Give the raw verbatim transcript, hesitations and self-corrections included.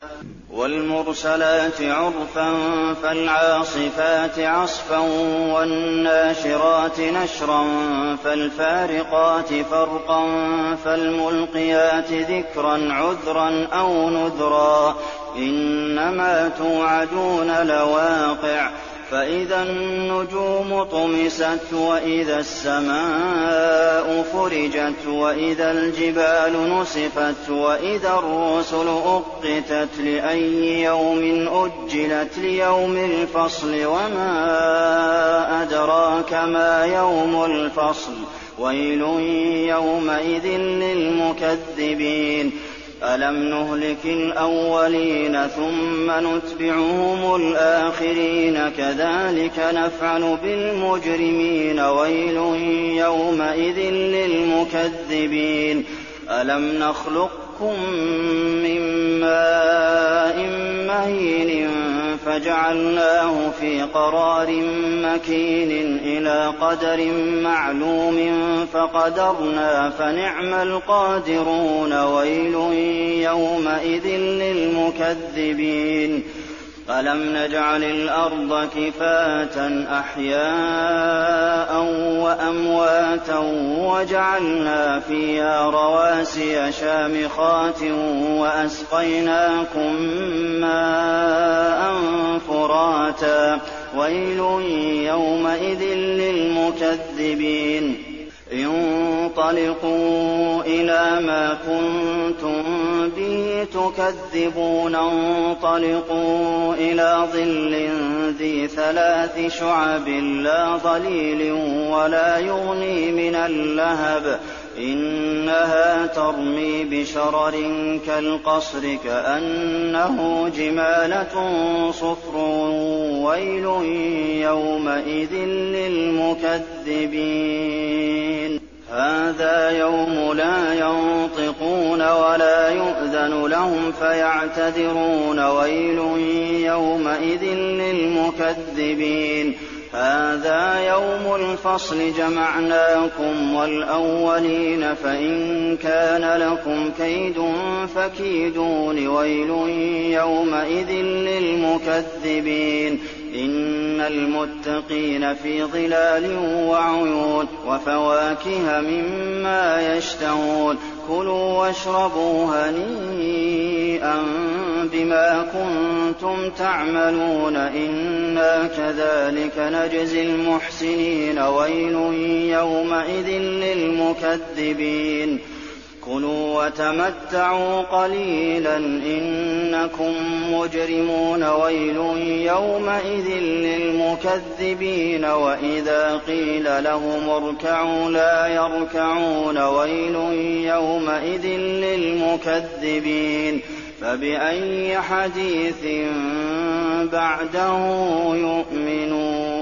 وَالْمُرْسَلَاتِ عُرْفًا فَالْعَاصِفَاتِ عَصْفًا وَالنَّاشِرَاتِ نَشْرًا فَالْفَارِقَاتِ فَرْقًا فَالْمُلْقِيَاتِ ذِكْرًا عُذْرًا أَوْ نُذْرًا إِنَّمَا تُوعَدُونَ لَوَاقِعٌ فَإِذَا النُّجُومُ طُمِسَتْ وَإِذَا السَّمَاءُ فُرِجَتْ وَإِذَا الْجِبَالُ نُسِفَتْ وَإِذَا الرُّسُلُ أُقِّتَتْ لِأَيِّ يَوْمٍ أُجِّلَتْ لِيَوْمِ الْفَصْلِ وَمَا أَدْرَاكَ مَا يَوْمُ الْفَصْلِ وَيْلٌ يَوْمَئِذٍ لِّلْمُكَذِّبِينَ أَلَمْ نُهْلِكِ الْأَوَّلِينَ ثُمَّ نُتْبِعُهُمُ الْآخِرِينَ كَذَٰلِكَ نَفْعَلُ بِالْمُجْرِمِينَ وَيْلٌ يَوْمَئِذٍ لِّلْمُكَذِّبِينَ أَلَمْ نَخْلُقكُّم مِّن مَّاءٍ مَّهِينٍ فَجَعَلْنَاهُ فِي قَرَارٍ مَّكِينٍ إِلَىٰ قَدَرٍ مَّعْلُومٍ فَقَدَرْنَا فَنِعْمَ الْقَادِرُونَ وَيْلٌ يَوْمَئِذٍ لِّلْمُكَذِّبِينَ أَلَمْ نَجْعَلِ الْأَرْضَ كِفَاتًا أَحْيَاءً وَأَمْوَاتًا وَجَعَلْنَا فِيهَا رَوَاسِيَ شَامِخَاتٍ وَأَسْقَيْنَاكُم مَّاءً فُرَاتًا وَيْلٌ يَوْمَئِذٍ لِّلْمُكَذِّبِينَ انطَلِقُوا إِلَىٰ مَا كُنتُم بِهِ تُكَذِّبُونَ انطَلِقُوا إِلَىٰ ظِلٍّ ذِي ثَلَاثِ شُعَبٍ لَّا ظَلِيلٍ وَلَا يُغْنِي مِنَ اللَّهَبِ إِنَّهَا تَرْمِي بِشَرَرٍ كَالْقَصْرِ كَأَنَّهُ جِمَالَتٌ صُفْرٌ وَيْلٌ يَوْمَئِذٍ لِّلْمُكَذِّبِينَ هَٰذَا يَوْمُ لَا يَنطِقُونَ وَلَا يُؤْذَنُ لَهُمْ فَيَعْتَذِرُونَ وَيْلٌ يَوْمَئِذٍ لِّلْمُكَذِّبِينَ هَٰذَا يَوْمُ الْفَصْلِ جَمَعْنَاكُمْ وَالْأَوَّلِينَ فَإِن كَانَ لَكُمْ كَيْدٌ فَكِيدُونِ وَيْلٌ يَوْمَئِذٍ لِّلْمُكَذِّبِينَ إِنَّ الْمُتَّقِينَ فِي ظِلَالٍ وَعُيُونٍ وَفَوَاكِهَ مِمَّا يَشْتَهُونَ كُلُوا وَاشْرَبُوا هَنِيئًا بِمَا كُنتُمْ تَعْمَلُونَ إِنَّا كَذَٰلِكَ نَجْزِي الْمُحْسِنِينَ وَيْلٌ يَوْمَئِذٍ لِّلْمُكَذِّبِينَ كُلُوا وَتَمَتَّعُوا قَلِيلًا إِنَّكُم مُّجْرِمُونَ وَيْلٌ يَوْمَئِذٍ لِّلْمُكَذِّبِينَ وَإِذَا قِيلَ لَهُمُ ارْكَعُوا لَا يَرْكَعُونَ وَيْلٌ يَوْمَئِذٍ لِّلْمُكَذِّبِينَ فَبِأَيِّ حَدِيثٍ بَعْدَهُ يُؤْمِنُونَ